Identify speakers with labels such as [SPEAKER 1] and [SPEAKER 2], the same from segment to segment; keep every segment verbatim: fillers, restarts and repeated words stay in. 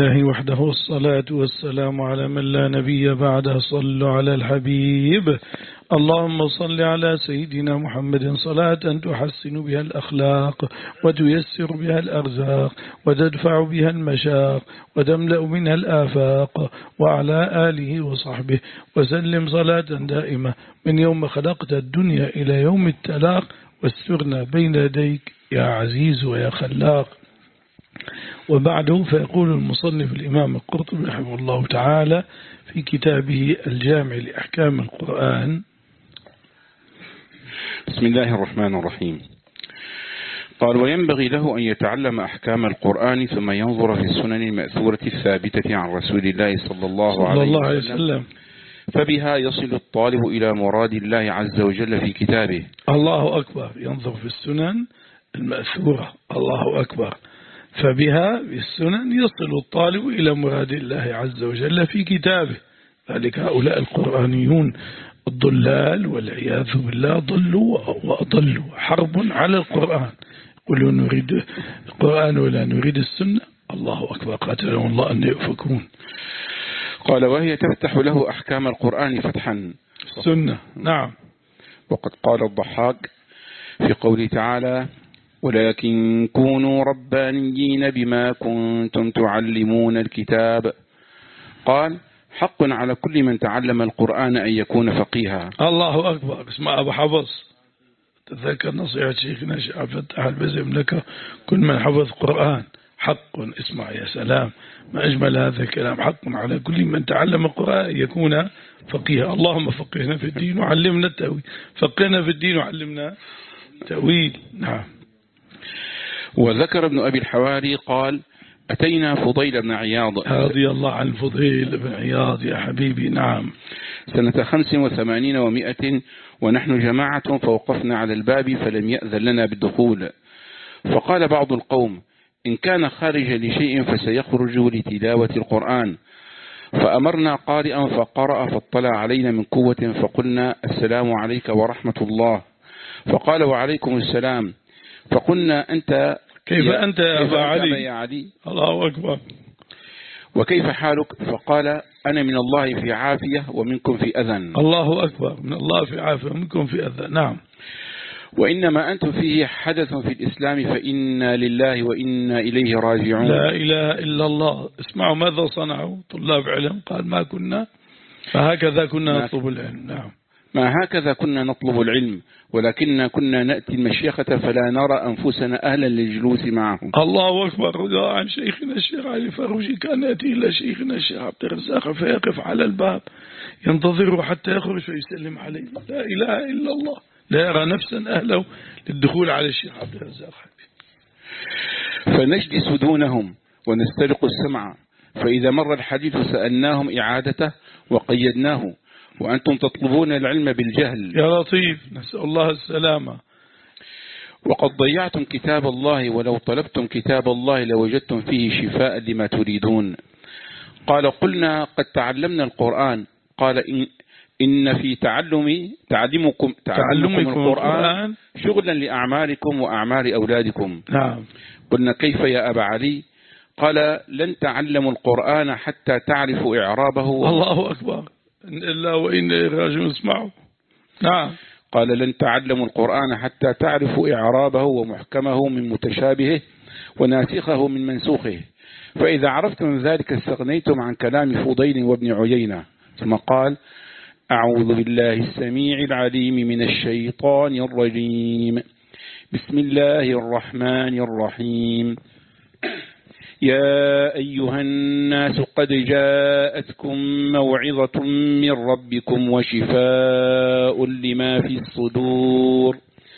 [SPEAKER 1] الله وحده والصلاة والسلام على من لا نبي بعده. صلوا على الحبيب. اللهم صل على سيدنا محمد صلاة تحسن بها الأخلاق وتيسر بها الأرزاق وتدفع بها المشاق وتملأ منها الآفاق، وعلى آله وصحبه وسلم صلاة دائمة من يوم خلقت الدنيا إلى يوم التلاق، واسترنا بين يديك يا عزيز ويا خلاق. وبعده فيقول المصنف الإمام القرطبي رحمه الله تعالى في كتابه الجامع لأحكام القرآن:
[SPEAKER 2] بسم الله الرحمن الرحيم. قال: وينبغي له أن يتعلم أحكام القرآن ثم ينظر في السنن المأثورة الثابتة عن رسول الله صلى الله, صلى الله عليه وسلم, وسلم فبها يصل الطالب إلى مراد الله عز وجل في كتابه.
[SPEAKER 1] الله أكبر. ينظر في السنن المأثورة. الله أكبر. فبها بالسنن يصل الطالب إلى مراد الله عز وجل في كتابه. ذلك هؤلاء القرآنيون الضلال والعياذ بالله ضلوا وأضلوا، حرب على القرآن، يقولون نريد القرآن ولا نريد السنة. الله أكبر، قاتلهم الله أن يؤفكون.
[SPEAKER 2] قال: وهي تفتح له أحكام القرآن فتحا
[SPEAKER 1] السنة. نعم.
[SPEAKER 2] وقد قال الضحاك في قوله تعالى: ولكن كونوا ربانيين بما كنتم تعلمون الكتاب. قال: حق على كل من تعلم القرآن أن يكون فقيها.
[SPEAKER 1] الله أكبر. اسمع أبو حفص، تذكر نصيحة شيخنا الشيخ عبد الفتاح البزم لك: كل من حفظ قرآن حق. اسمع يا سلام، ما أجمل هذا الكلام. حق على كل من تعلم القرآن أن يكون فقيها. اللهم فقهنا في الدين وعلمنا التأويل. فقهنا في الدين وعلمنا التأويل. نعم.
[SPEAKER 2] وذكر ابن أبي الحواري قال: أتينا فضيل بن عياض
[SPEAKER 1] رضي الله عن فضيل بن عياض يا حبيبي. نعم.
[SPEAKER 2] سنة خمس وثمانين ومائة ونحن جماعة، فوقفنا على الباب فلم يأذن لنا بالدخول، فقال بعض القوم: إن كان خارج لشيء فسيخرج لتلاوة القرآن. فأمرنا قارئا فقرأ، فاطلع علينا من قوة، فقلنا: السلام عليك ورحمة الله. فقال: وعليكم السلام. فقلنا: أنت
[SPEAKER 1] كيف
[SPEAKER 2] يا
[SPEAKER 1] أنت يا أبا علي؟
[SPEAKER 2] يا علي؟
[SPEAKER 1] الله أكبر.
[SPEAKER 2] وكيف حالك؟ فقال: أنا من الله في عافية ومنكم في أذى.
[SPEAKER 1] الله أكبر. من الله في عافية ومنكم في أذى. نعم.
[SPEAKER 2] وإنما أنتم فيه حدث في الإسلام، فإنا لله وإنا إليه راجعون.
[SPEAKER 1] لا إله إلا الله. اسمعوا ماذا صنعوا طلاب علم. قال: ما كنا فهكذا كنا نطلب العلم. نعم.
[SPEAKER 2] ما هكذا كنا نطلب العلم، ولكننا كنا نأتي المشيخة فلا نرى أنفسنا أهلا للجلوس معهم.
[SPEAKER 1] الله أكبر. رضا عن شيخنا الشيخ علي فروجي كان يأتي إلى شيخنا الشيخ عبد الرزاق فيقف على الباب ينتظره حتى يخرج فيسلم عليه. لا إله إلا الله. لا يرى نفسا أهله للدخول على الشيخ عبد الرزاق.
[SPEAKER 2] فنجلس دونهم ونسترق السمع، فإذا مر الحديث سألناهم إعادته وقيدناه، وأنتم تطلبون العلم بالجهل.
[SPEAKER 1] يا لطيف، نسأل الله السلامة.
[SPEAKER 2] وقد ضيعتم كتاب الله، ولو طلبتم كتاب الله لوجدتم فيه شفاء لما تريدون. قال: قلنا: قد تعلمنا القرآن. قال: إن, إن في تعلم تعلمكم, تعلمكم القرآن شغلا لأعمالكم وأعمال أولادكم.
[SPEAKER 1] نعم.
[SPEAKER 2] قلنا: كيف يا أبا علي؟ قال: لن تعلموا القرآن حتى تعرفوا إعرابه.
[SPEAKER 1] الله أكبر. إلا وإن راجعون. اسمعوا. نعم.
[SPEAKER 2] قال: لن تعلموا القرآن حتى تعرفوا إعرابه ومحكمه من متشابهه وناسخه من منسوخه، فإذا عرفتم ذلك استغنيتم عن كلام فضيل وابن عيينة. ثم قال: أعوذ بالله السميع العليم من الشيطان الرجيم. بسم الله الرحمن الرحيم. يا أيها الناس قد جاءتكم موعظة من ربكم وشفاء لما في الصدور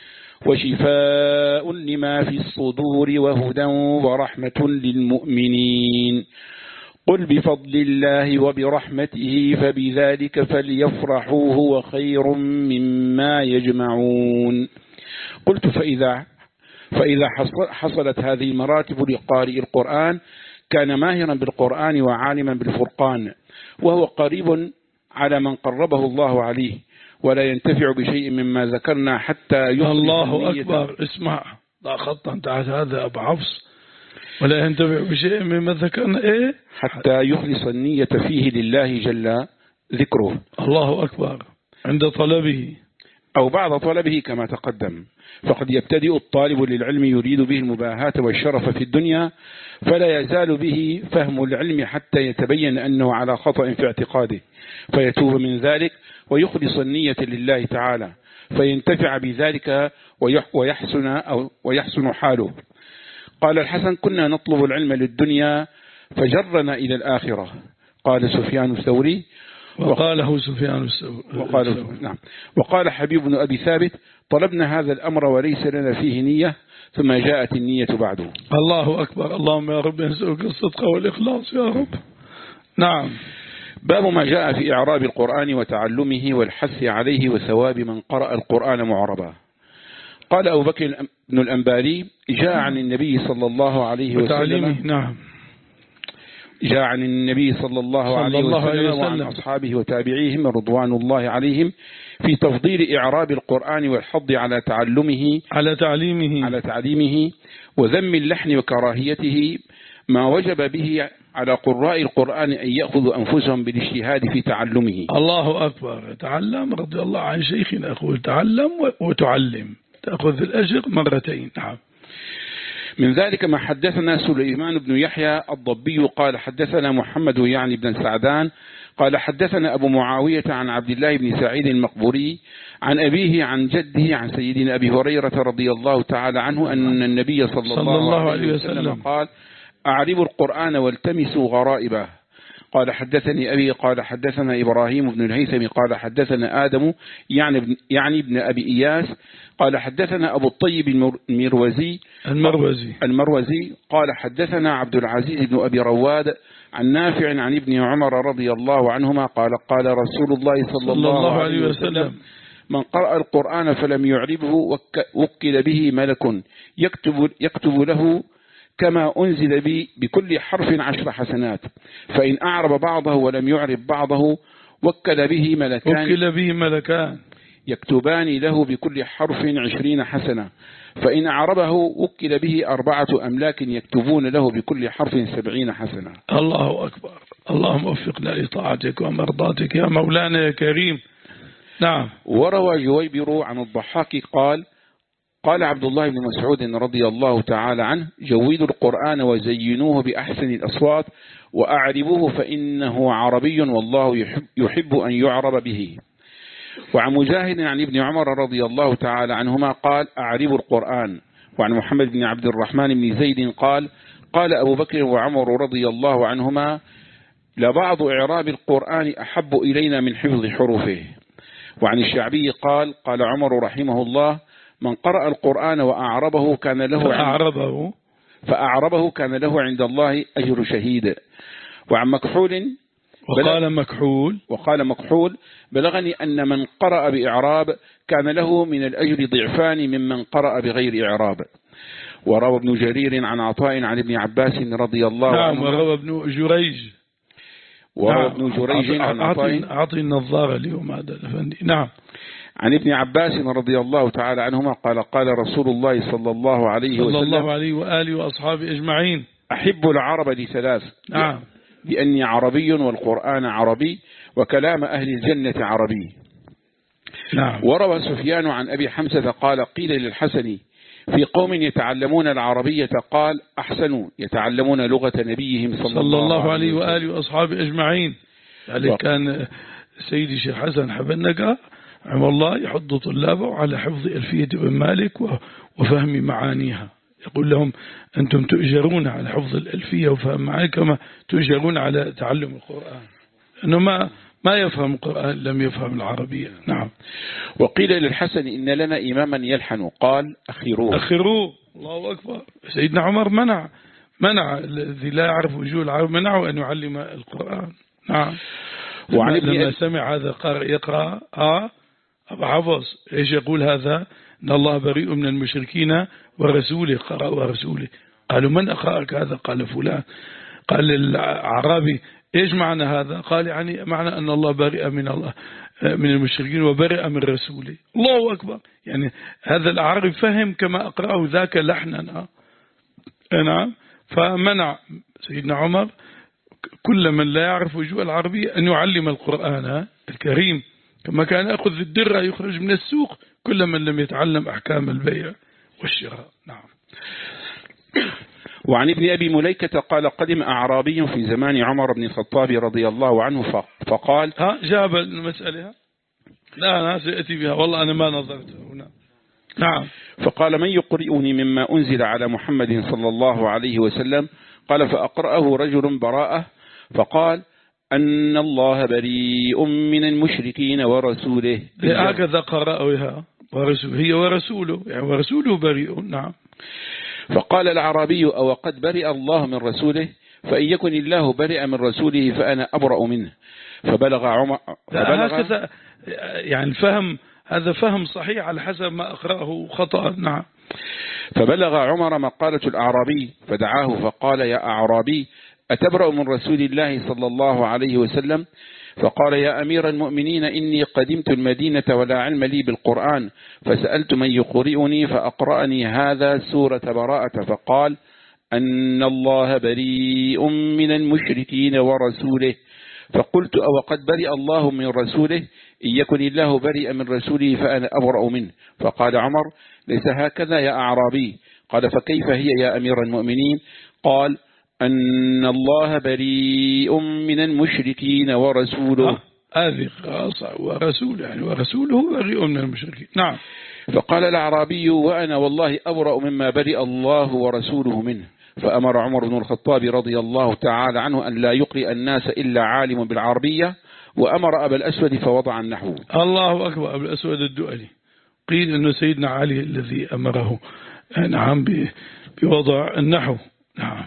[SPEAKER 2] وشفاء لما في الصدور وهدى ورحمة للمؤمنين. قل بفضل الله وبرحمته فبذلك فليفرحوا هو خير مما يجمعون. قلت: فإذا فإذا حصلت هذه المراتب لقارئ القرآن كان ماهرا بالقرآن وعالما بالفرقان، وهو قريب على من قربه الله عليه، ولا ينتفع بشيء مما ذكرنا حتى يخلص
[SPEAKER 1] الله
[SPEAKER 2] النية.
[SPEAKER 1] أكبر. اسمع، لا خطا تحت هذا أبو حفص. ولا ينتفع بشيء مما ذكرنا إيه
[SPEAKER 2] حتى يخلص النية فيه لله جل ذكره.
[SPEAKER 1] الله أكبر. عند طلبه
[SPEAKER 2] أو بعد طلبه كما تقدم. فقد يبتدئ الطالب للعلم يريد به المباهاة والشرف في الدنيا، فلا يزال به فهم العلم حتى يتبين أنه على خطأ في اعتقاده، فيتوب من ذلك ويخلص النية لله تعالى، فينتفع بذلك ويحسن, أو ويحسن حاله. قال الحسن: كنا نطلب العلم للدنيا فجرنا إلى الآخرة. قال سفيان الثوري
[SPEAKER 1] وقاله سفيان الثوري
[SPEAKER 2] وقال, نعم وقال حبيب بن أبي ثابت: طلبنا هذا الأمر وليس لنا فيه نية، ثم جاءت النية بعده.
[SPEAKER 1] الله أكبر. اللهم يا رب نسألك الصدق والإخلاص يا رب. نعم.
[SPEAKER 2] باب ما جاء في إعراب القرآن وتعلمه والحث عليه وثواب من قرأ القرآن معربا. قال أبو بكر بن الأنباري: جاء عن النبي صلى الله عليه وسلم
[SPEAKER 1] نعم
[SPEAKER 2] جاء عن النبي صلى الله عليه وسلم وعن أصحابه وتابعيهم رضوان الله عليهم في تفضيل إعراب القرآن والحض على تعلمه
[SPEAKER 1] على تعليمه
[SPEAKER 2] على تعليمه وذم اللحن وكراهيته، ما وجب به على قراء القرآن أن يأخذوا أنفسهم بالاجتهاد في تعلمه.
[SPEAKER 1] الله أكبر. تعلم رضي الله عن شيخنا يقول: تعلم وتعلم، تأخذ الأجر مرتين. نعم.
[SPEAKER 2] من ذلك ما حدثنا سليمان بن يحيى الضبي قال حدثنا محمد يعني بن سعدان قال حدثنا أبو معاوية عن عبد الله بن سعيد المقبوري عن أبيه عن جده عن سيدنا أبي هريرة رضي الله تعالى عنه أن النبي صلى, صلى الله, الله عليه وسلم, وسلم قال: أعربوا القرآن والتمسوا غرائبه. قال حدثني أبي قال حدثنا إبراهيم بن الهيثم قال حدثنا آدم يعني ابن, يعني ابن أبي إياس قال حدثنا أبو الطيب المروزي
[SPEAKER 1] المروزي
[SPEAKER 2] المروزي قال حدثنا عبد العزيز بن أبي رواد عن نافع عن ابن عمر رضي الله عنهما قال قال رسول الله صلى, صلى الله, الله عليه وسلم: من قرأ القرآن فلم يعربه وكل به ملك يكتب, يكتب له كما أنزل بي بكل حرف عشر حسنات، فإن أعرب بعضه ولم يعرب بعضه وكل به ملكان
[SPEAKER 1] وكل به ملكان
[SPEAKER 2] يكتبان له بكل حرف عشرين حسنة، فإن أعربه وكل به أربعة أملاك يكتبون له بكل حرف سبعين حسنة.
[SPEAKER 1] الله أكبر. اللهم وفقنا لطاعتك ومرضاتك يا مولانا يا كريم. نعم.
[SPEAKER 2] وروى جويبر عن الضحاك قال قال عبد الله بن مسعود رضي الله تعالى عنه: جودوا القرآن وزينوه بأحسن الأصوات وأعربوه فإنه عربي والله يحب, يحب أن يعرب به. وعن مجاهد عن ابن عمر رضي الله تعالى عنهما قال: أعربوا القرآن. وعن محمد بن عبد الرحمن بن زيد قال قال أبو بكر وعمر رضي الله عنهما: لبعض إعراب القرآن أحب إلينا من حفظ حروفه. وعن الشعبي قال قال عمر رحمه الله: من قرأ القرآن وأعربه كان له
[SPEAKER 1] فأعربه,
[SPEAKER 2] فأعربه كان له عند الله أجر شهيد. وعن مكحول
[SPEAKER 1] وقال مكحول
[SPEAKER 2] وقال مكحول بلغني أن من قرأ بإعراب كان له من الأجر ضعفان ممن قرأ بغير إعراب. وروى ابن جرير عن عطاء عن ابن عباس رضي الله عنه.
[SPEAKER 1] نعم. وروى ابن جريج
[SPEAKER 2] وروى ابن جريج عن عطاء.
[SPEAKER 1] أعطي النظارة اليوم هذا الأفندي. نعم.
[SPEAKER 2] عن ابن عباس رضي الله تعالى عنهما قال قال رسول الله صلى الله عليه وسلم:
[SPEAKER 1] صلى الله عليه وآله وأصحابه أجمعين:
[SPEAKER 2] أحب العرب لثلاث:
[SPEAKER 1] نعم.
[SPEAKER 2] لأني عربي والقرآن عربي وكلام أهل الجنة عربي.
[SPEAKER 1] نعم.
[SPEAKER 2] وروى سفيان عن أبي حمزة قال قيل للحسن: في قوم يتعلمون العربية قال: أحسنوا يتعلمون لغة نبيهم صلى,
[SPEAKER 1] صلى الله عليه وآله وأصحابه أجمعين. يعني كان سيدي الشيخ حسن حبنقة رحمه الله يحض طلابه على حفظ ألفية ابن مالك وفهم معانيها. يقول لهم: أنتم تؤجرون على حفظ الألفية وفهم معانيها كما تؤجرون على تعلم القرآن، أنه ما ما يفهم القرآن لم يفهم العربية. نعم.
[SPEAKER 2] وقيل للحسن: إن لنا إماما يلحن قال: أخروه
[SPEAKER 1] أخروه. الله أكبر. سيدنا عمر منع منع الذي لا يعرف وجوه العرب منعه أن يعلم القرآن. نعم. وعن لما سمع هذا قارئ يقرأ آه أبو حفظ إيش يقول هذا؟ إن الله بريء من المشركين ورسوله. قرأ ورسوله. قالوا: من أقرأك هذا؟ قال: فلان. قال للعربي: إيش معنى هذا؟ قال: يعني معنى أن الله بريء من الله من المشركين وبرئ من رسوله. الله أكبر. يعني هذا العربي فهم كما أقرأه ذاك لحنا. نعم. فمنع سيدنا عمر كل من لا يعرف وجوه العربية أن يعلم القرآن الكريم، كما كان يأخذ الدرة يخرج من السوق كل من لم يتعلم أحكام البيع والشراء. نعم.
[SPEAKER 2] وعن ابن أبي مليكة قال قدم أعرابي في زمان عمر بن الخطاب رضي الله عنه فقال
[SPEAKER 1] ها جاب المسألة. لا أنا سأتي بها والله أنا ما نظرت هنا. نعم.
[SPEAKER 2] فقال من يقرئني مما أنزل على محمد صلى الله عليه وسلم؟ قال فأقرأه رجل براءة فقال أن الله بريء من المشركين ورسوله.
[SPEAKER 1] هكذا قرأوها ورسوله، هي ورسوله يعني ورسوله بريء. نعم.
[SPEAKER 2] فقال العربي أو قد برئ الله من رسوله؟ فإن يكن الله برئ من رسوله فأنا أبرأ منه. فبلغ عمر فبلغ
[SPEAKER 1] هكذا يعني الفهم هذا فهم صحيح على حسب ما أقرأه خطأ. نعم.
[SPEAKER 2] فبلغ عمر مقالة الأعرابي فدعاه فقال يا أعرابي أتبرأ من رسول الله صلى الله عليه وسلم؟ فقال يا أمير المؤمنين إني قدمت المدينة ولا علم لي بالقرآن فسألت من يقرئني فأقرأني هذا سورة براءة فقال أن الله بريء من المشركين ورسوله. فقلت أو قد برئ الله من رسوله؟ إن يكن الله برئ من رسوله فأنا أبرأ منه. فقال عمر ليس هكذا يا أعرابي. قال فكيف هي يا أمير المؤمنين؟ قال أن الله بريء من المشركين ورسوله.
[SPEAKER 1] هذه خاصة ورسوله يعني ورسوله بريء من المشركين. نعم.
[SPEAKER 2] فقال الأعرابي وأنا والله أبرأ مما برئ الله ورسوله منه. فأمر عمر بن الخطاب رضي الله تعالى عنه أن لا يقرئ الناس إلا عالم بالعربية، وأمر أبا الأسود فوضع النحو. الله
[SPEAKER 1] أكبر. أبا الأسود الدؤلي قيل أنه سيدنا علي الذي أمره نعم بوضع النحو. نعم.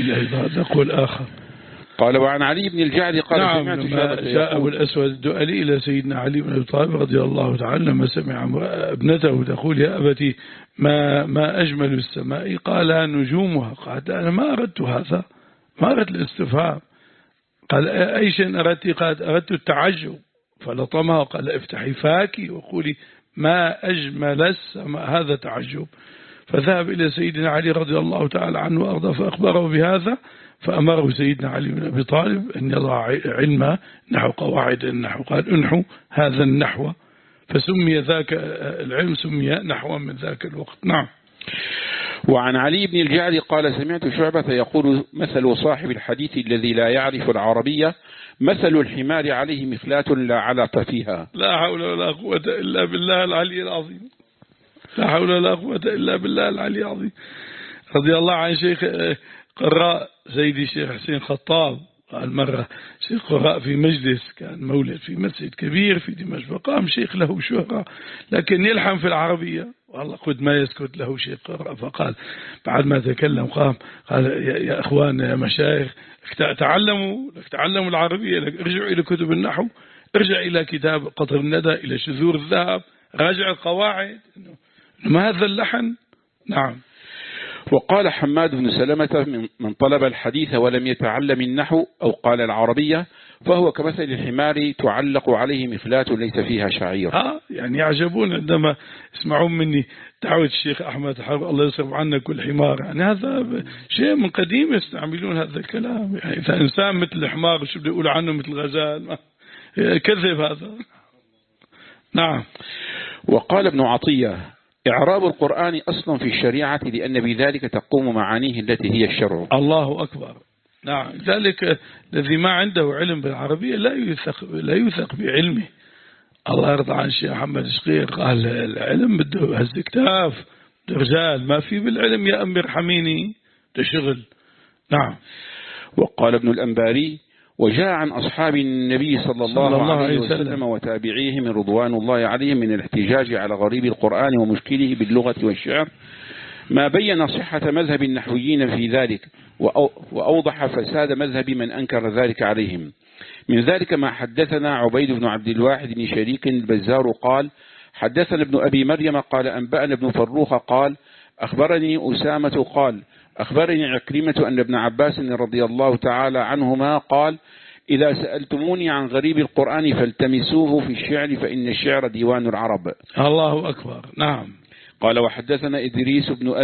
[SPEAKER 1] نقول آخر
[SPEAKER 2] قال وعن علي بن الجعد قال
[SPEAKER 1] نعم لما جاء أبو الأسود الدؤلي إلى سيدنا علي بن أبي طالب رضي الله تعالى لما سمع ابنته تقول يا أبتي ما ما أجمل السماء؟ قال نجومها. قال أنا ما أردت هذا، ما أردت الاستفهام. قال أي شيء أردت؟ قال أردت التعجب. فلطمها قال افتحي فاكي وقولي ما أجمل السماء، هذا تعجب. فذهب إلى سيدنا علي رضي الله تعالى عنه وأرضاه فأخبره بهذا، فأمره سيدنا علي بن أبي طالب أن يضع علم نحو قواعد النحو. قال انحو هذا النحو، فسمي ذاك العلم سمي نحوا من ذاك الوقت. نعم.
[SPEAKER 2] وعن علي بن الجعد قال سمعت شعبة يقول مثل صاحب الحديث الذي لا يعرف العربية مثل الحمار عليه مخلاة لا علق فيها.
[SPEAKER 1] لا حول ولا قوة إلا بالله العلي العظيم. لا حول ولا قوة إلا بالله العلي العظيم. رضي الله عن شيخ قراء سيدي الشيخ حسين خطاب. قال مرة شيخ قراء في مجلس كان مولد في مسجد كبير في دمشق، فقام شيخ له شهرة لكن يلحن في العربية والله قد ما يسكت له شيخ قراء. فقال بعد ما تكلم قام قال يا أخوان يا مشايخ تعلموا تعلموا العربية، ارجعوا إلى كتب النحو، ارجع إلى كتاب قطر الندى، إلى شذور الذهب، راجع القواعد، ما هذا اللحن. نعم.
[SPEAKER 2] وقال حماد بن سلمة من طلب الحديث ولم يتعلم النحو أو قال العربية فهو كمثل الحمار تعلق عليه مخلاة ليس فيها شعير.
[SPEAKER 1] ها يعني يعجبون عندما يسمعون مني دعوة الشيخ أحمد حرب الله يصرف عنا كل حمار، يعني هذا شيء من قديم يستعملون هذا الكلام. يعني إذا إنسان مثل الحمار شو بده يقول عنه مثل غزال؟ كذب هذا. نعم.
[SPEAKER 2] وقال ابن عطية إعراب القرآن أصل في الشريعة لأن بذلك تقوم معانيه التي هي الشرع.
[SPEAKER 1] الله أكبر. نعم. ذلك الذي ما عنده علم بالعربية لا يثق لا يثق بعلمه. الله يرضى عن الشيخ محمد شقيق قال العلم بده هز كتاف، بده رجال، ما في بالعلم يا أمير حميني ده شغل. نعم.
[SPEAKER 2] وقال ابن الأنباري وجاء عن أصحاب النبي صلى الله, صلى الله عليه وسلم, وسلم وتابعيه من رضوان الله عليهم من الاحتجاج على غريب القرآن ومشكله باللغة والشعر ما بين صحة مذهب النحويين في ذلك وأوضح فساد مذهب من أنكر ذلك عليهم. من ذلك ما حدثنا عبيد بن عبد الواحد بن شريك البزار قال حدثنا ابن أبي مريم قال أنبأنا ابن فروخ قال أخبرني أسامة قال أخبرني عكرمة أن ابن عباس رضي الله تعالى عنهما قال إذا سألتموني عن غريب القرآن فالتمسوه في الشعر فإن الشعر ديوان العرب.
[SPEAKER 1] الله أكبر. نعم.
[SPEAKER 2] قال وحدثنا إدريس بن أبي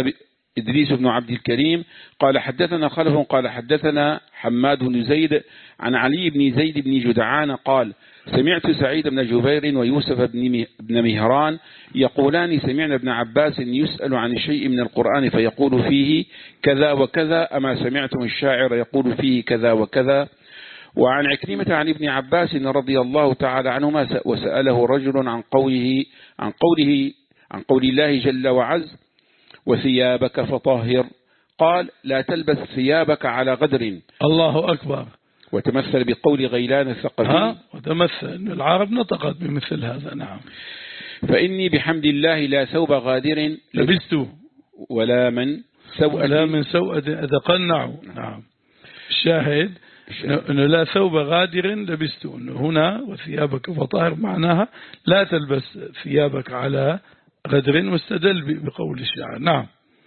[SPEAKER 2] إدريس بن عبد الكريم قال حدثنا خلف قال حدثنا حماد بن زيد عن علي بن زيد بن جدعان قال سمعت سعيد بن جبير ويوسف بن مهران يقولان سمعنا ابن عباس يسأل عن شيء من القرآن فيقول فيه كذا وكذا أما سمعتم الشاعر يقول فيه كذا وكذا. وعن عكرمة عن ابن عباس رضي الله تعالى عنهما وسأله رجل عن قوله عن قوله عن قول الله جل وعز وثيابك فطهر قال لا تلبس ثيابك على غدر.
[SPEAKER 1] الله أكبر.
[SPEAKER 2] وتمثل بقول غيلان الثقفي
[SPEAKER 1] وتمثل أن العرب نطقت بمثل هذا. نعم.
[SPEAKER 2] فإني بحمد الله لا ثوب غادر
[SPEAKER 1] لبست
[SPEAKER 2] ولا من سوءة
[SPEAKER 1] ولا من سوءة أتقنع. نعم. الشاهد أنه لا ثوب غادر لبست، أنه هنا وثيابك فطهر معناها لا تلبس ثيابك على غدر، واستدل بقول الشاعر. نعم.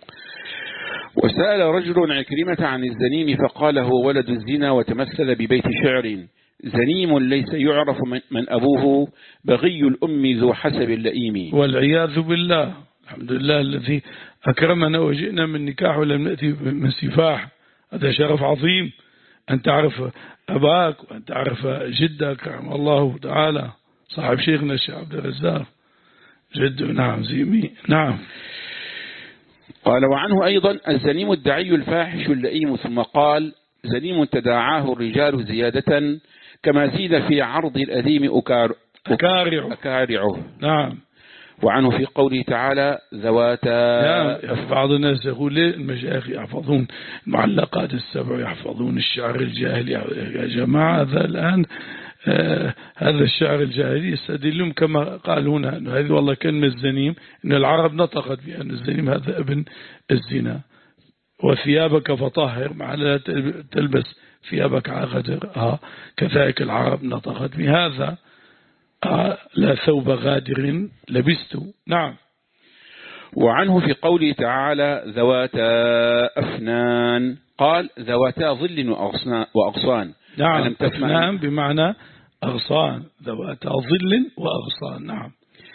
[SPEAKER 2] وسأل رجل عكرمة عن الزنيم فقال هو ولد الزنا، وتمثل ببيت شعر زنيم ليس يعرف من أبوه بغي الأم ذو حسب اللئيم.
[SPEAKER 1] والعياذ بالله. الحمد لله الذي أكرمنا وجئنا من نكاح ولم نأتي من سفاح. هذا شرف عظيم أن تعرف أباك وأن تعرف جدك رحمه الله تعالى صاحب شيخنا الشيخ عبد الرزاق جد. نعم زيمي. نعم.
[SPEAKER 2] قال وعنه أيضا الزنيم الدعي الفاحش اللئيم، ثم قال زنيم تداعاه الرجال زيادة كما زيد في عرض الأديم أكار
[SPEAKER 1] أكارعه.
[SPEAKER 2] أكارعه.
[SPEAKER 1] نعم.
[SPEAKER 2] وعنه في قوله تعالى ذواتا.
[SPEAKER 1] بعض الناس يقول ليه المشايخ يحفظون المعلقات السبع يحفظون الشعر الجاهلي؟ يا جماعة هذا الآن آه هذا الشعر الجاهلي يستدلهم كما قال هنا أنه هذه والله كلمة الزنيم أن العرب نطقت بأن الزنيم هذا ابن الزنا. وثيابك فطهر معنى تلبس ثيابك على غدر. آه كذلك العرب نطقت بهذا. آه لا ثوب غادر لبست. نعم.
[SPEAKER 2] وعنه في قوله تعالى ذواتا أفنان قال ذواتا ظل وأغصان.
[SPEAKER 1] نعم. أفنان بمعنى أغصان، ذواتا ظل وأغصان. نعم.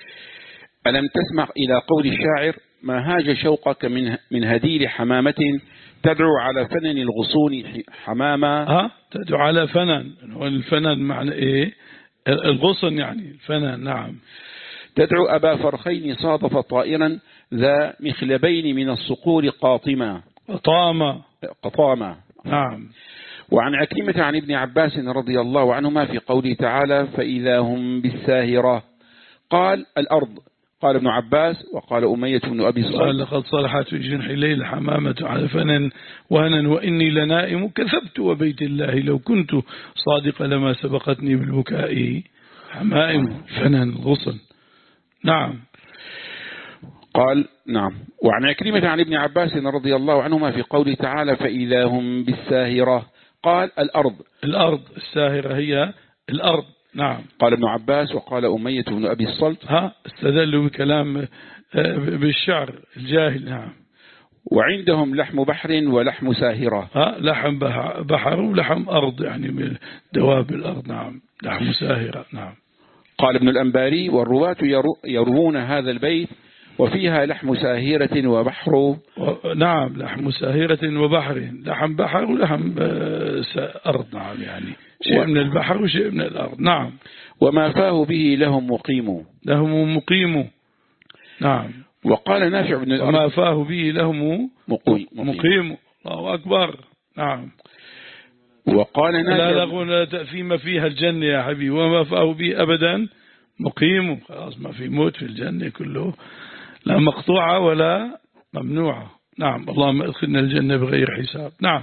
[SPEAKER 2] ألم تسمع إلى قول الشاعر ما هاج شوقك من من هدير حمامة تدعو على فنن الغصون حماما.
[SPEAKER 1] ها تدعو على فنن. الفنن معنى إيه؟ الغصن يعني الفنن. نعم.
[SPEAKER 2] تدعو أبا فرخين صادف طائرا ذا مخلبين من الصقور قاطما
[SPEAKER 1] قطاما
[SPEAKER 2] قطاما.
[SPEAKER 1] نعم.
[SPEAKER 2] وعن عكرمة عن ابن عباس رضي الله عنهما في قوله تعالى فإذا هم بالساهرة قال الأرض. قال ابن عباس وقال أمية بن أبي صالح
[SPEAKER 1] قال لقد صلحت في جنح الليل حمامة على فنن وهنا وإني لنائم كذبت وبيت الله لو كنت صادق لما سبقتني بالبكاء حمائم فنن غصن. نعم.
[SPEAKER 2] قال نعم. وعن عكرمة عن ابن عباس رضي الله عنهما في قوله تعالى فإذا هم بالساهرة قال الأرض.
[SPEAKER 1] الأرض الساهرة هي الأرض. نعم.
[SPEAKER 2] قال ابن عباس وقال أمية بن أبي الصلت
[SPEAKER 1] ها استدلوا بكلام بالشعر الجاهل. نعم.
[SPEAKER 2] وعندهم لحم بحر ولحم ساهرة.
[SPEAKER 1] ها لحم بحر ولحم أرض يعني من دواب الأرض. نعم. لحم ساهرة. نعم.
[SPEAKER 2] قال ابن الأنباري والرواة يروون هذا البيت وفيها لحم ساهرة وبحر و...
[SPEAKER 1] نعم لحم ساهرة وبحر. لحم بحر ولحم أرض. نعم يعني شيء و... من البحر وشيء من الأرض. نعم.
[SPEAKER 2] وما فاه به لهم مقيم
[SPEAKER 1] لهم مقيم. نعم.
[SPEAKER 2] وقال نافع بن
[SPEAKER 1] الأرض وما فاه به لهم
[SPEAKER 2] مقيم,
[SPEAKER 1] مقيم. الله أكبر. نعم.
[SPEAKER 2] وقال نافع
[SPEAKER 1] لا لغو تأثيم فيها الجنة يا حبيبي وما فاه به أبدا مقيم. خلاص ما في موت في الجنة كله لا مقطوعة ولا ممنوعة. نعم. اللهم ادخلنا الجنة بغير حساب. نعم.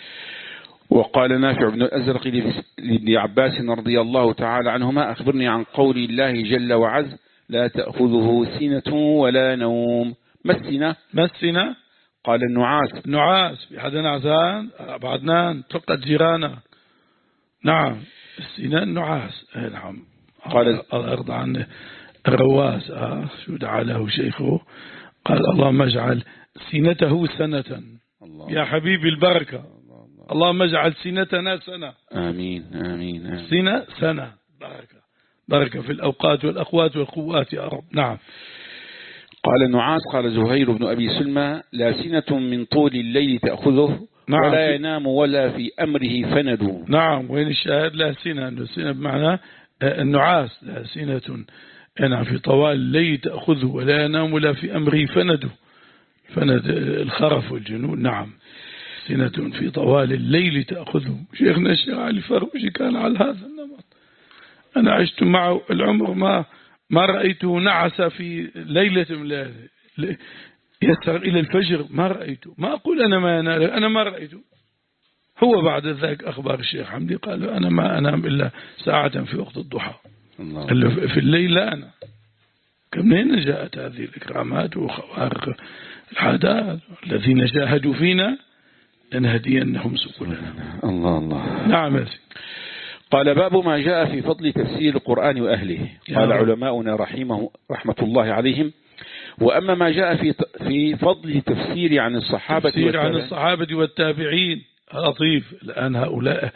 [SPEAKER 2] وقال نافع بن الأزرق لابن عباس رضي الله تعالى عنهما أخبرني عن قول الله جل وعز لا تأخذه سنة ولا نوم. ما السنة؟
[SPEAKER 1] ما السنة؟
[SPEAKER 2] قال النعاس.
[SPEAKER 1] النعاس في حد نعسان بعدنان تقت جيرانا. نعم. السنة النعاس. نعم. قال الأرض عن الرواس. آه شو دعا له شيخه قال اللهم اجعل سنته سنة. الله. يا حبيبي البركة. الله الله. اللهم اجعل سنتنا سنة.
[SPEAKER 2] آمين آمين, آمين.
[SPEAKER 1] سنة سنة بركة بركة في الأوقات والأقوات والقوات يا رب. نعم.
[SPEAKER 2] قال النعاس قال زهير بن أبي سلمى لا سنة من طول الليل تأخذه نعم ولا ينام ولا في أمره فند.
[SPEAKER 1] نعم وين الشاهد لا سنة؟ السنة بمعنى النعاس لا سنة أنا في طوال الليل تأخذه ولا ينام ولا في أمره فند. فند الخرف والجنون. نعم سنة في طوال الليل تأخذه. شيخنا الشيخ علي فروشي كان على هذا النمط. أنا عشت معه العمر ما ما رأيته نعس في ليلة من الليالي يسر إلى الفجر ما رأيته. ما أقول أنا ما أنام أنا ما رأيته. هو بعد ذلك أخبار الشيخ حمدي قال أنا ما أنام إلا ساعة في وقت الضحى في الليل لا أنا. كمين جاءت هذه الإكرامات وخوارق العادات الذين جاهدوا فينا لنهدينهم سبلنا.
[SPEAKER 2] الله الله.
[SPEAKER 1] نعم يا سيدي.
[SPEAKER 2] قال باب ما جاء في فضل تفسير القرآن وأهله. قال علماؤنا رحمه رحمة الله عليهم وأما ما جاء في في فضل تفسير عن الصحابة
[SPEAKER 1] تفسير عن الصحابة والتابعين لطيف. الآن هؤلاء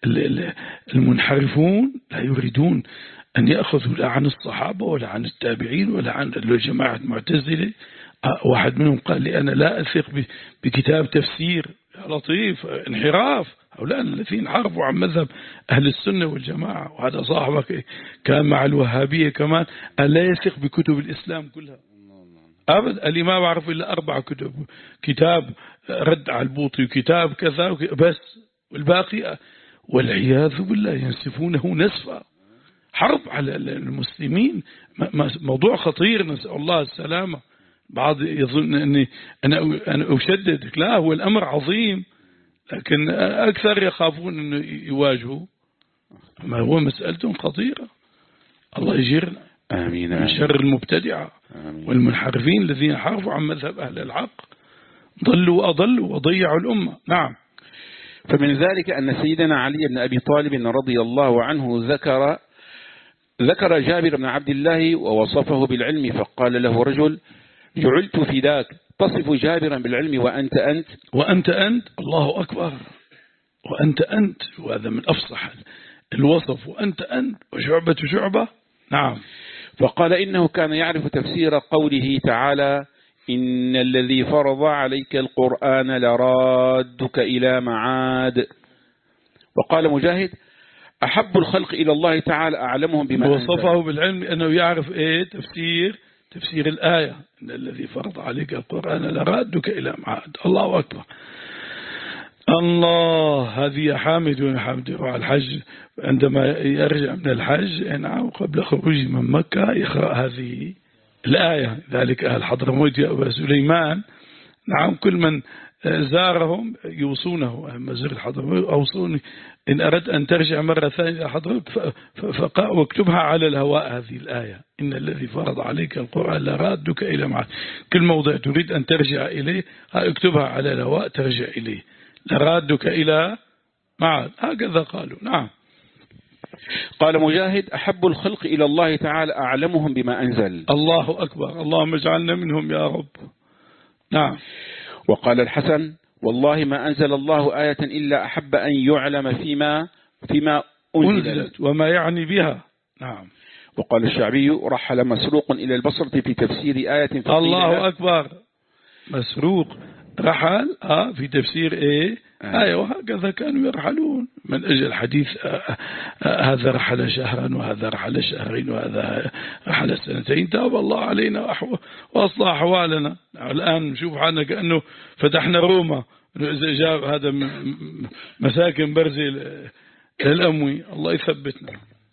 [SPEAKER 1] المنحرفون لا يريدون أن يأخذوا لا عن الصحابة ولا عن التابعين ولا عن الجماعة المعتزلة. واحد منهم قال لي أنا لا أثق بكتاب تفسير. يا لطيف انحراف. هؤلاء الذين انحرفوا عن مذهب أهل السنة والجماعة. وهذا صاحبك كان مع الوهابية كمان ألا يثق بكتب الإسلام كلها أبدا. اللي ما بعرف إلا أربع كتب كتاب رد على البوطي وكتاب كذا بس والباقي والعياذ بالله ينسفونه نسفا. حرب على المسلمين موضوع خطير نسأل الله السلامة. بعض يظن أني أنا أنا أشدد. لا هو الأمر عظيم لكن أكثر يخافون أن يواجهوا. ما هو مسألة خطيرة. الله يجيرنا
[SPEAKER 2] آمين
[SPEAKER 1] من شر المبتدعة والمنحرفين الذين حارفوا عن مذهب أهل الحق ضلوا وأضلوا وضيعوا الأمة. نعم.
[SPEAKER 2] فمن ذلك أن سيدنا علي بن أبي طالب رضي الله عنه ذكر ذكر جابر بن عبد الله ووصفه بالعلم فقال له رجل جعلت فداك تصف جابرا بالعلم وأنت أنت
[SPEAKER 1] وأنت أنت. الله أكبر. وأنت أنت وهذا من أفصح الوصف. وأنت أنت وشعبة شعبة. نعم.
[SPEAKER 2] فقال إنه كان يعرف تفسير قوله تعالى إن الذي فرض عليك القرآن لرادك إلى معاد. وقال مجاهد أحب الخلق إلى الله تعالى أعلمهم بما أنزل.
[SPEAKER 1] وصفه بالعلم أنه يعرف إيه تفسير تفسير الآية إن الذي فرض عليك القرآن لرادك إلى معاد. الله أكبر. الله. هذه حامد وحامد على الحج عندما يرجع من الحج نعم قبل خروجه من مكة يقرأ هذه الآية. ذلك أهل حضرموت يا أبا سليمان نعم كل من زارهم يوصونه أما زر الحضرموت أوصوني إن أردت أن ترجع مرة ثانية إلى حضرموت واكتبها على الهواء هذه الآية إن الذي فرض عليك القرآن لرادك إلى معاد. كل موضع تريد أن ترجع إليه اكتبها على الهواء ترجع إليه لرادك إلى معاد. هكذا قالوا. نعم.
[SPEAKER 2] قال مجاهد أحب الخلق إلى الله تعالى أعلمهم بما أنزل.
[SPEAKER 1] الله أكبر. اللهم اجعلنا منهم يا رب. نعم.
[SPEAKER 2] وقال الحسن والله ما أنزل الله آية إلا أحب أن يعلم فيما فيما أنزلت, أنزلت
[SPEAKER 1] وما يعني بها. نعم.
[SPEAKER 2] وقال الشعبي رحل مسروق إلى البصرة في تفسير آية.
[SPEAKER 1] الله أكبر. مسروق رحل آه في تفسير إيه آه. آية. وهكذا كانوا يرحلون من أجل حديث آه آه هذا رحل شهرا وهذا رحل شهرين وهذا رحل سنتين. تاب الله علينا وأصلح أحوالنا. الآن نشوف حالنا كأنه فتحنا روما إذا جاب هذا مساكن برزي للأموي. الله يثبتنا.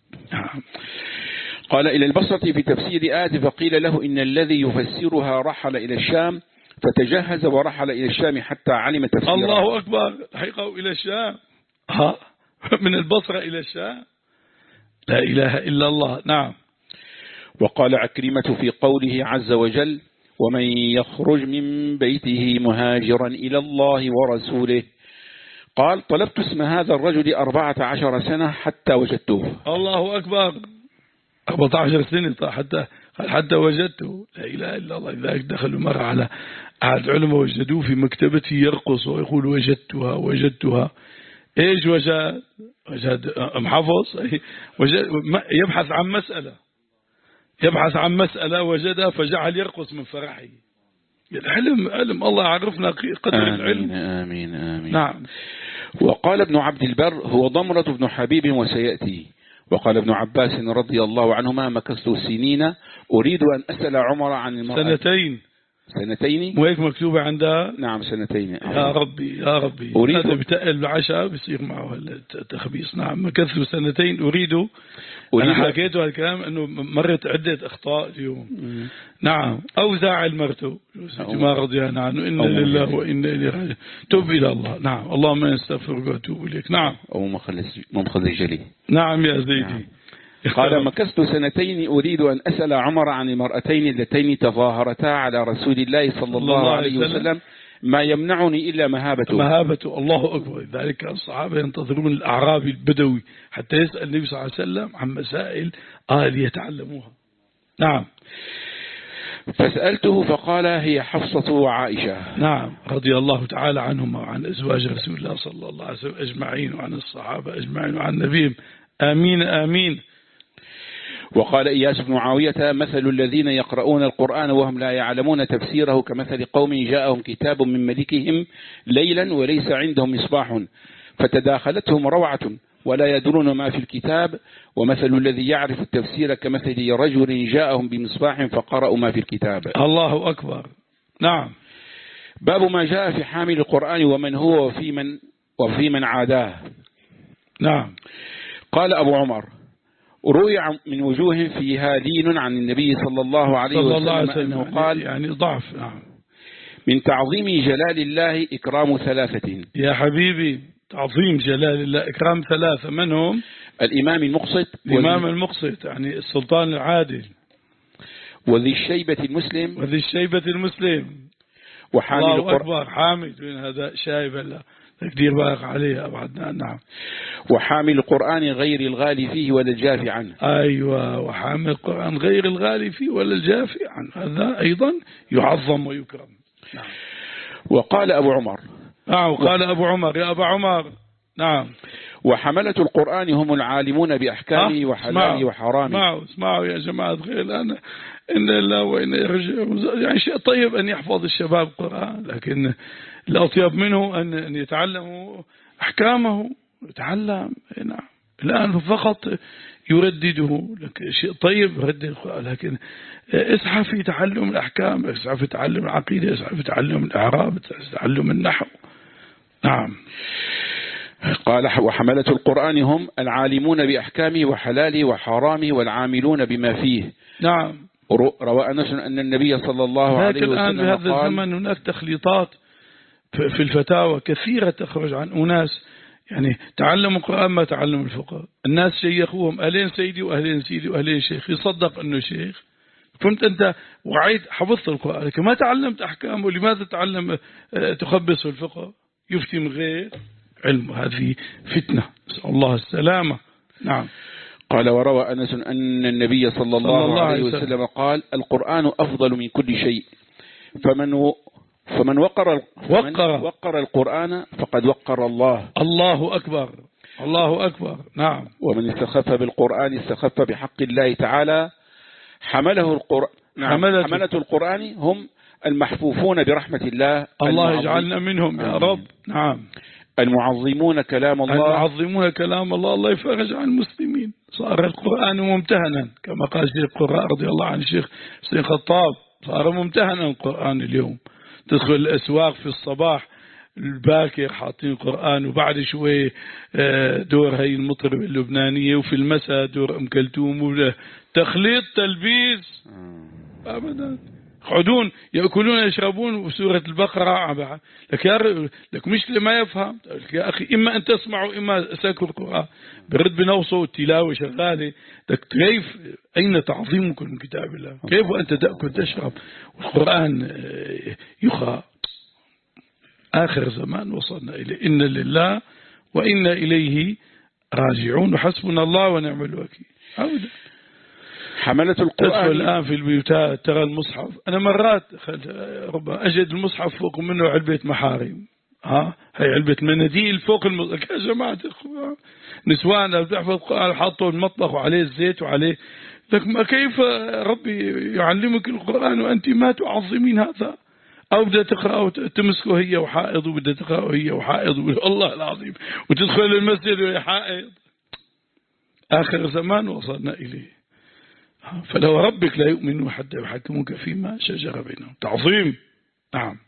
[SPEAKER 2] قال إلى البصرة في تفسير آية فقيل له إن الذي يفسرها رحل إلى الشام فتجهز ورحل إلى الشام حتى علم تفسيرها.
[SPEAKER 1] الله أكبر. حقوا إلى الشام. ها من البصرة إلى الشام. لا إله إلا الله. نعم.
[SPEAKER 2] وقال عكرمة في قوله عز وجل ومن يخرج من بيته مهاجرا إلى الله ورسوله قال طلبت اسم هذا الرجل أربعة عشر سنة حتى وجدته.
[SPEAKER 1] الله أكبر. أربعة عشر سنة حتى حتى وجدته. لا إله إلا الله. لذلك دخلوا مرة على أحد علماء وجدوه في مكتبته يرقص ويقول وجدتها وجدتها. إيش وجد؟ وجد محفظ وجد يبحث عن مسألة يبحث عن مسألة وجدها فجعل يرقص من فرحه. العلم علم، الله يعرفنا قدر
[SPEAKER 2] آمين
[SPEAKER 1] العلم.
[SPEAKER 2] آمين آمين.
[SPEAKER 1] نعم.
[SPEAKER 2] وقال ابن عبد البر هو ضمرة بن حبيب وسيأتي. وقال ابن عباس رضي الله عنهما مكثت سنين أريد أن أسأل عمر عن المرأة.
[SPEAKER 1] سنتين
[SPEAKER 2] سنتين
[SPEAKER 1] وهيك مكتوبة عندها.
[SPEAKER 2] نعم سنتين.
[SPEAKER 1] يا ربي يا ربي
[SPEAKER 2] أريد
[SPEAKER 1] هذا بتقل بعشاء بيصير معه التخبيص. نعم مكثت سنتين أريد, أريد أنا حكيته هالكلام أنه مرت عدة أخطاء اليوم. م. نعم أو زاعل مرته ما رضينا عنه إن لله وإن إليه راجعون. تب إلى الله. نعم اللهم نستغفرك وأتوب إليك. نعم
[SPEAKER 2] أو مخلص جلي.
[SPEAKER 1] نعم يا زيدي. نعم.
[SPEAKER 2] قال مكثت سنتين أريد أن أسأل عمر عن المرأتين اللتين تظاهرتا على رسول الله صلى الله عليه وسلم ما يمنعني إلا مهابته.
[SPEAKER 1] مهابته الله أكبر. ذلك الصحابة ينتظرون الأعرابي البدوي حتى يسأل النبي صلى الله عليه وسلم عن مسائل آل يتعلموها. نعم.
[SPEAKER 2] فسألته فقال هي حفصة وعائشة.
[SPEAKER 1] نعم رضي الله تعالى عنهما وعن أزواج رسول الله صلى الله عليه وسلم أجمعين وعن الصحابة أجمعين وعن نبيهم. آمين آمين.
[SPEAKER 2] وقال إياس بن معاوية مثل الذين يقرؤون القرآن وهم لا يعلمون تفسيره كمثل قوم جاءهم كتاب من ملكهم ليلا وليس عندهم مصباح فتداخلتهم روعة ولا يدرون ما في الكتاب ومثل الذي يعرف التفسير كمثل رجل جاءهم بمصباح فقرأوا ما في الكتاب.
[SPEAKER 1] الله أكبر. نعم.
[SPEAKER 2] باب ما جاء في حامل القرآن ومن هو وفي من, وفي من عاداه.
[SPEAKER 1] نعم.
[SPEAKER 2] قال أبو عمر روي من وجوه فيها دين عن النبي صلى الله عليه صلى وسلم, الله أنه
[SPEAKER 1] يعني
[SPEAKER 2] قال
[SPEAKER 1] يعني ضعف. نعم.
[SPEAKER 2] من تعظيم جلال الله إكرام ثلاثة.
[SPEAKER 1] يا حبيبي تعظيم جلال الله إكرام ثلاثة. من هم؟
[SPEAKER 2] الإمام المقسط
[SPEAKER 1] الإمام المقسط يعني السلطان العادل
[SPEAKER 2] وذي الشيبة المسلم
[SPEAKER 1] وذي الشيبة المسلم
[SPEAKER 2] وحامل
[SPEAKER 1] الله أكبر. حامد من هذا شايب الله تقدير باق عليه أبعدنا. نعم.
[SPEAKER 2] وحامل القرآن غير الغالي فيه ولا الجافي عنه.
[SPEAKER 1] أيوة وحامل القرآن غير الغالي فيه ولا الجافي عنه هذا أيضا يعظم ويكرم. نعم.
[SPEAKER 2] وقال أبو عمر.
[SPEAKER 1] نعم وقال أبو عمر يا أبا عمر. نعم.
[SPEAKER 2] وحملة القرآن هم العالمون بأحكامه أه؟ وحلاله وحرامه.
[SPEAKER 1] اسمعوا اسمعوا يا جماعة الخير الآن إن الله وإن يرجعون. يعني شيء طيب أن يحفظ الشباب القرآن لكن الأطيب منه أن أن يتعلموا أحكامه يتعلم. نعم. الآن فقط يردده لك شيء طيب يردد القرآن لكن اسعى في تعلم الأحكام اسعى في تعلم العقيدة اسعى في تعلم الإعراب اسعى في تعلم النحو. نعم.
[SPEAKER 2] قال وحملة القرآن هم العالمون بأحكامه وحلاله وحرامه والعاملون بما فيه.
[SPEAKER 1] نعم.
[SPEAKER 2] روى أنس أن النبي صلى الله عليه وسلم
[SPEAKER 1] الآن بهذا الزمن هناك تخليطات في الفتاوى كثيرة تخرج عن أناس يعني تعلموا القرآن ما تعلموا الفقه. الناس شيخوهم أهلين سيدي وأهلين سيدي وأهلين شيخ يصدق أنه شيخ. فهمت أنت وعيد حفظت القرآن لكن ما تعلمت أحكامه. لماذا تعلم تخبص الفقه يفتي من غير علم. هذه فتنة نسأل الله السلامة. نعم.
[SPEAKER 2] قال وروى أنس أن النبي صلى الله, صلى الله عليه وسلم قال القرآن أفضل من كل شيء فمن و فمن وقر
[SPEAKER 1] وقر.
[SPEAKER 2] وقر القرآن فقد وقر الله.
[SPEAKER 1] الله أكبر الله أكبر. نعم.
[SPEAKER 2] ومن استخف بالقرآن استخف بحق الله تعالى. حمله القرآن. نعم. حملة القرآن هم المحفوفون برحمة الله.
[SPEAKER 1] الله يجعلنا منهم يا رب. نعم.
[SPEAKER 2] المعظمون كلام الله.
[SPEAKER 1] المعظمون كلام الله. الله يفرج عن المسلمين. صار القرآن ممتهنا كما قال شيخ القراء رضي الله عنه الشيخ حسين خطاب صار ممتهنا القرآن اليوم. تدخل الأسواق في الصباح الباكر حاطين القرآن وبعد شوي دور هاي المطرب اللبنانية وفي المساء دور أم كلثوم تخليط تلبيس أبدا. يقعدون يأكلون يشربون وسورة البقرة لك يا لك مشكلة ما يفهم يا أخي إما أن تسمعوا إما ساكوا القرآن برد بنوصه التلاوة شغالة لك كيف أين تعظيمك من كتاب الله كيف أنت تأكل تشرب والقرآن يقرأ. آخر زمان وصلنا إليه إن لله وإنا إليه راجعون وحسبنا الله ونعم الوكيل. أبدا.
[SPEAKER 2] حملة القرآن
[SPEAKER 1] الآن في البيوتات ترى المصحف. أنا مرات ربما أجد المصحف فوق منه علبة محارم. ها هي علبة مناديل فوق المصحف. يا جماعة نسوان بتحفظ القرآن حطوا المطبخ وعليه الزيت وعليه لك ما كيف ربي يعلمك القرآن وأنت ما تعظمين هذا؟ أو بدها تقرأ تمسكه هي وحائض وبدها تقرأ هي وحائض والله العظيم وتدخل المسجد وهي حائض. آخر زمان وصلنا إليه. فلو ربك لا يؤمنوا حتى يحكموك فيما شجر بينهم. تعظيم. نعم.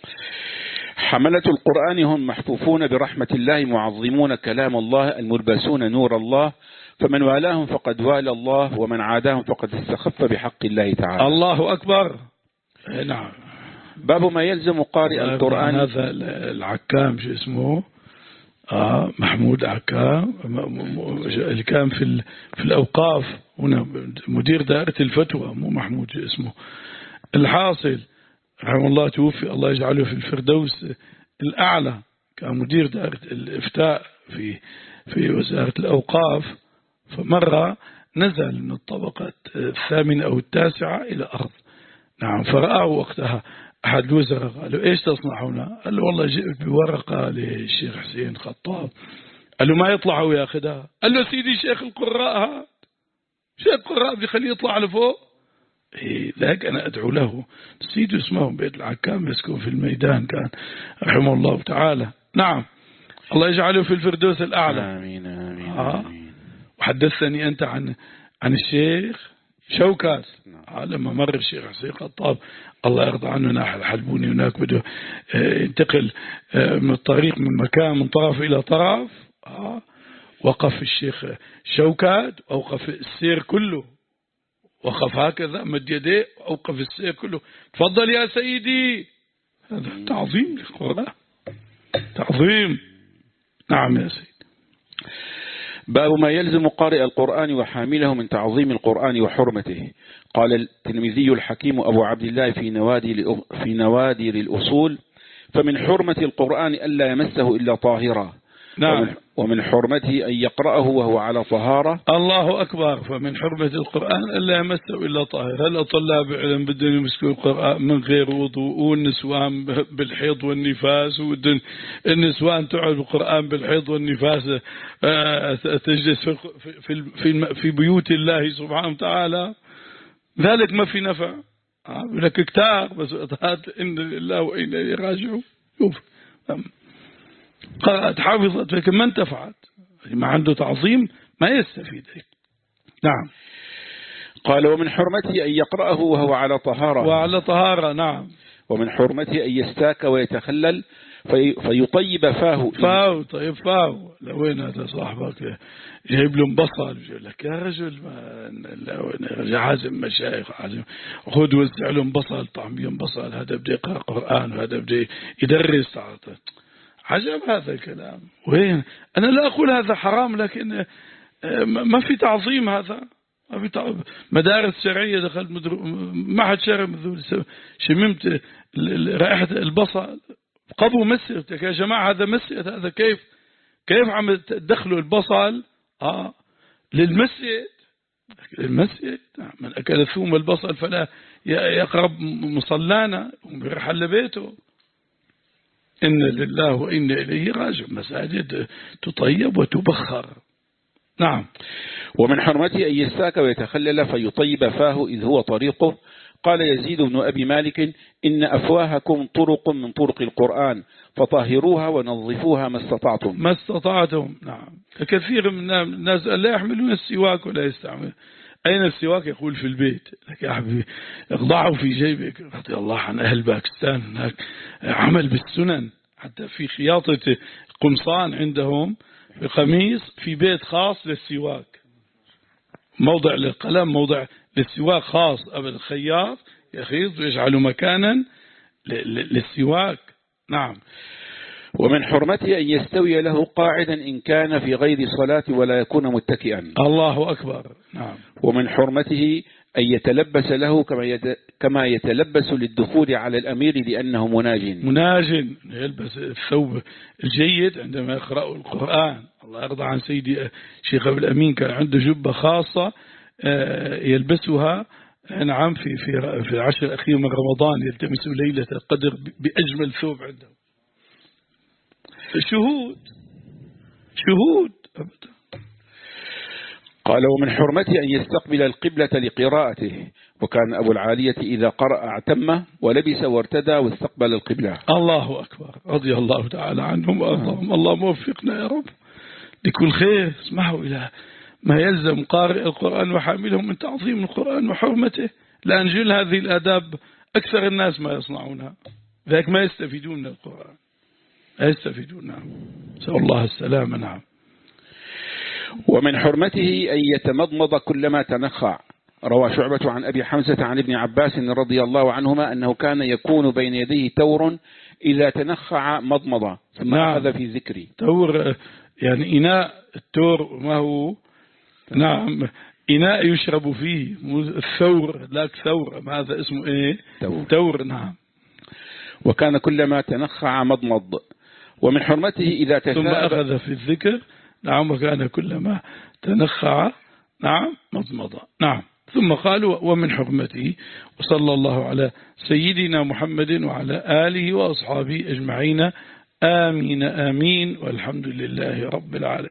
[SPEAKER 2] حملة القرآن هم محفوفون برحمة الله معظمون كلام الله الملبسون نور الله، فمن والاهم فقد والى الله ومن عاداهم فقد استخف بحق الله تعالى.
[SPEAKER 1] الله أكبر. نعم.
[SPEAKER 2] باب ما يلزم قارئ القرآن.
[SPEAKER 1] هذا العكام شو اسمه آه محمود عكام اللي كان في في الأوقاف هنا مدير دائرة الفتوى، مو محمود شو اسمه. الحاصل رحمه الله توفي، الله يجعله في الفردوس الأعلى، كان مدير دائرة الإفتاء في في وزارة الأوقاف. فمرة نزل من الطبقة الثامنة أو التاسعة إلى أرض. نعم. فرآه وقتها أحد الوزراء قال له إيش تصنع هنا؟ قال له والله جئت بورقة للشيخ حسين خطاب. قال له ما يطلع وياخذها؟ قال له سيدي شيخ القراء هذا، شيخ القراء بيخليه يطلع لفوق. إيه ذاك أنا أدعو له. سيدي اسمه بيت العكام يسكن في الميدان كان رحمه الله تعالى. نعم. الله يجعله في الفردوس الأعلى.
[SPEAKER 2] آمين آمين,
[SPEAKER 1] آه.
[SPEAKER 2] آمين.
[SPEAKER 1] وحدثني أنت عن عن الشيخ شوكات. آه لما مر الشيخ حسين خطاب الله يرضى عنه ناحل الحلبوني هناك بده ينتقل من الطريق من مكان من طرف إلى طرف. آه وقف الشيخ شوكات أوقف السير كله، وقف هكذا مد يديه أوقف السير كله. تفضل يا سيدي. هذا تعظيم للقرآن، تعظيم. نعم يا سيدي.
[SPEAKER 2] باب ما يلزم قارئ القرآن وحامله من تعظيم القرآن وحرمته. قال الترمذي الحكيم أبو عبد الله في نوادي في نوادر الأصول: فمن حرمة القرآن ألا يمسه إلا طاهرا.
[SPEAKER 1] نعم.
[SPEAKER 2] ومن حرمته أن يقرأه وهو على طهارة.
[SPEAKER 1] الله أكبر. فمن حرمة القرآن ألا يمسه إلا طاهر. هلا طلاب علم بدهم يمسكوا القرآن من غير وضوء، والنسوان بالحيض والنفاس، والنسوان تعد القرآن بالحيض والنفاس تجلس في في في بيوت الله سبحانه وتعالى. ذلك ما في نفع. لك كتار بس هات إن لله وإنا إليه راجعون. شوف قرأت حافظت لكن ما انتفعت، ما عنده تعظيم ما يستفيد. نعم.
[SPEAKER 2] قال: ومن حرمته أن يقرأه وهو على طهارة.
[SPEAKER 1] وعلى طهارة. نعم.
[SPEAKER 2] ومن حرمته أن يستاك ويتخلل في فيطيب فاه.
[SPEAKER 1] فاه طيب فاه. لوين هذا صاحبك جايب له مبصل يقول لك يا رجل ما عازم مشايخ عازم خذ وزع له مبصل طعميه مبصل، هذا بده يقرأ قرآن وهذا بده يدرس. عجب هذا الكلام. وين أنا لا أقول هذا حرام، لكن ما في تعظيم. هذا ما في تعظيم. مدارس شرعية دخلت مدر... ما حد شرع شممت رائحة البصل قبوا مسيرتك يا جماعة. هذا مسيرت. هذا كيف كيف عم تدخلوا البصل آه للمسجد المسجد. من أكل ثوم البصل فلا يقرب مصلانا ويرحل لبيته. إن لله وإنا إليه راجعون. مساجد تطيب وتبخر. نعم.
[SPEAKER 2] ومن حرمته أن يستاك ويتخلل فيطيب فاه إذ هو طريقه. قال يزيد بن أبي مالك: إن أفواهكم طرق من طرق القرآن فطهروها ونظفوها ما استطعتم.
[SPEAKER 1] ما استطعتم. نعم. كثير من الناس لا يحملون السواك ولا يستعمل. أين السواك؟ يقول في البيت. لك يا حبيبي اضعه في جيبك. رضي الله عن أهل باكستان هناك عمل بالسنن، حتى في خياطة قمصان عندهم في قميص في بيت خاص للسواك، موضع للقلم موضع للسواك خاص. قبل الخياط يخيط ويجعل مكانا للسواك. نعم.
[SPEAKER 2] ومن حرمته أن يستوي له قاعدا إن كان في غير صلاة ولا يكون متكئا.
[SPEAKER 1] الله أكبر. نعم.
[SPEAKER 2] ومن حرمته أن يتلبس له كما كما يتلبس للدخول على الأمير لأنه مناج.
[SPEAKER 1] مناج يلبس الثوب الجيد عندما يقرأ القرآن. الله يرضى عن سيدي شيخ أبو الأمين كان عنده جبة خاصة يلبسها نعم في في في العشر الأخير من رمضان، يلتمس ليلة القدر بأجمل ثوب عنده. شهود شهود أبدا.
[SPEAKER 2] قال ومن حرمته أن يستقبل القبلة لقراءته، وكان أبو العالية إذا قرأ اعتم ولبس وارتدى واستقبل القبلة.
[SPEAKER 1] الله أكبر، رضي الله تعالى عنهم وأرضاهم. الله موفقنا يا رب لكل خير. اسمحوا إلى ما يلزم قارئ القرآن وحامله من تعظيم القرآن وحرمته، لأن جل هذه الآداب أكثر الناس ما يصنعونها، ذلك ما يستفيدون من القرآن، لا يستفيدون. نعم، سأل الله السلامة. نعم.
[SPEAKER 2] ومن حرمته أن يتمضمض كلما تنخع. روى شعبة عن أبي حمزة عن ابن عباس رضي الله عنهما أنه كان يكون بين يديه تور إذا تنخع مضمضة، ثم
[SPEAKER 1] نعم.
[SPEAKER 2] أخذ في ذكري.
[SPEAKER 1] تور يعني إناء التور ما هو؟ نعم، إناء يشرب فيه، الثور لا ثور، هذا اسمه إيه؟
[SPEAKER 2] تور.
[SPEAKER 1] تور. نعم.
[SPEAKER 2] وكان كلما تنخع مضمض. ومن حرمته إذا تثاب
[SPEAKER 1] ثم أخذ في الذكر. نعم. وكان كلما تنخع نعم مضمض. نعم. ثم قالوا ومن حرمته. وصلى الله على سيدنا محمد وعلى آله وأصحابه أجمعين. آمين آمين، والحمد لله رب العالمين.